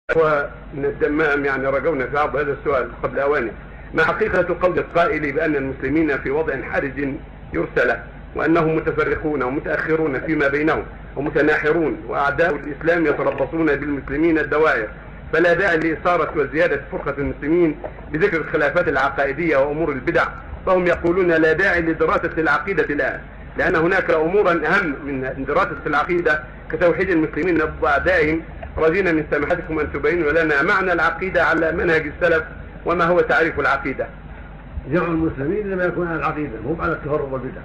ومن الدمام يعني رجونا في عرض هذا السؤال قبل أوانه: ما حقيقة قول القائل بأن المسلمين في وضع حرج يرسل، وأنهم متفرقون ومتأخرون فيما بينهم ومتناحرون، وأعداء الإسلام يتربصون بالمسلمين الدوائر، فلا داعي لإثارة وزيادة فرقة المسلمين بذكر الخلافات العقائدية وأمور البدع؟ فهم يقولون لا داعي لدراسة العقيدة الآن، لأن هناك أمورا أهم من دراسة العقيدة كتوحيد المسلمين وأعدائهم. رجينا من سماحتكم أن تبينوا لنا معنى العقيدة على منهج السلف، وما هو تعريف العقيدة؟ جمع المسلمين لما يكون على العقيدة، مو على التفرق والبدع.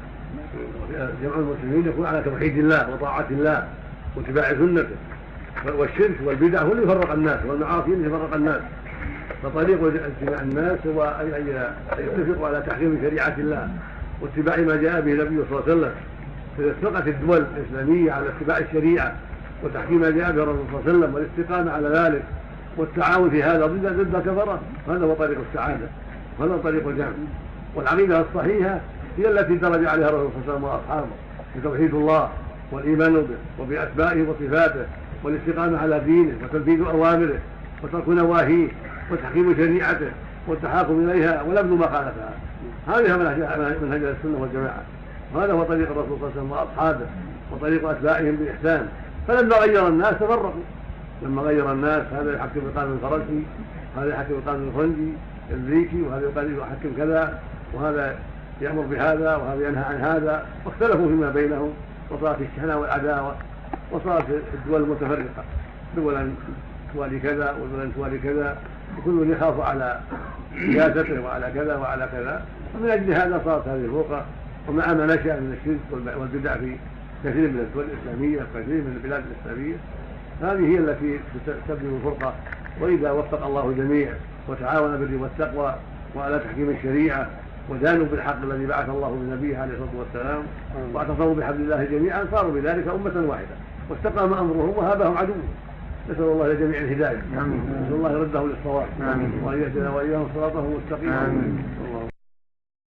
جمع المسلمين يكون على توحيد الله وطاعة الله واتباع سنته، والشرك والبدع هو اللي يفرق الناس، والمعاصي اللي يفرق الناس. فطريق اجتماع الناس هو أن يتفقوا على تحكيم شريعة الله واتباع ما جاء به النبي صلى الله عليه وسلم. فإذا اتفقت الدول الإسلامية على اتباع الشريعة وتحكيم ما جاء به الرسول صلى الله عليه وسلم والاستقامة على ذلك والتعاون في هذا ضد كفرة، هذا هو طريق السعادة، هذا هو طريق الجمع. والعقيدة الصحيحة هي التي درج عليها الرسول صلى الله عليه وسلم وأصحابه، بتوحيد الله والإيمان به وبأسمائه وصفاته والاستقامة على دينه وتنفيذ أوامره وترك نواهيه وتحكيم شريعته والتحاكم إليها ونبذ ما خالفها. هذه منهج السنة والجماعة، وهذا هو طريق الرسول صلى الله عليه وسلم وأصحابه وطريق أتباعهم بإحسان. فلما غير الناس تفرقوا، لما غير الناس هذا يحكم بقانون الفرنسي، هذا يحكم بقانون الفرنسي الامريكي، وهذا يحكم كذا، وهذا يأمر بهذا وهذا ينهى عن هذا، واختلفوا فيما بينهم، وصارت الشحنة والعداوة، وصارت الدول المتفرقة، دولا توالي كذا ودولا توالي كذا، وكل يخاف على سياسته وعلى كذا وعلى كذا. ومن أجل هذا صارت هذه الفرقة، ومع ما نشأ من الشرك والبدع في كثير من الدول الإسلامية وكثير من البلاد الإسلامية، هذه هي التي تسبب الفرقة. وإذا وفق الله الجميع وتعاون بالبر والتقوى وعلى تحكيم الشريعة ودانوا بالحق الذي بعث الله بنبيه عليه الصلاة والسلام واعتصموا بحبل الله جميعا، صاروا بذلك أمة واحدة واستقام أمرهم وهابهم عدوهم. نسأل الله لجميع الهداية، نسأل الله يرده للصواب وأن يهدنا وإياهم صراطه مستقيما.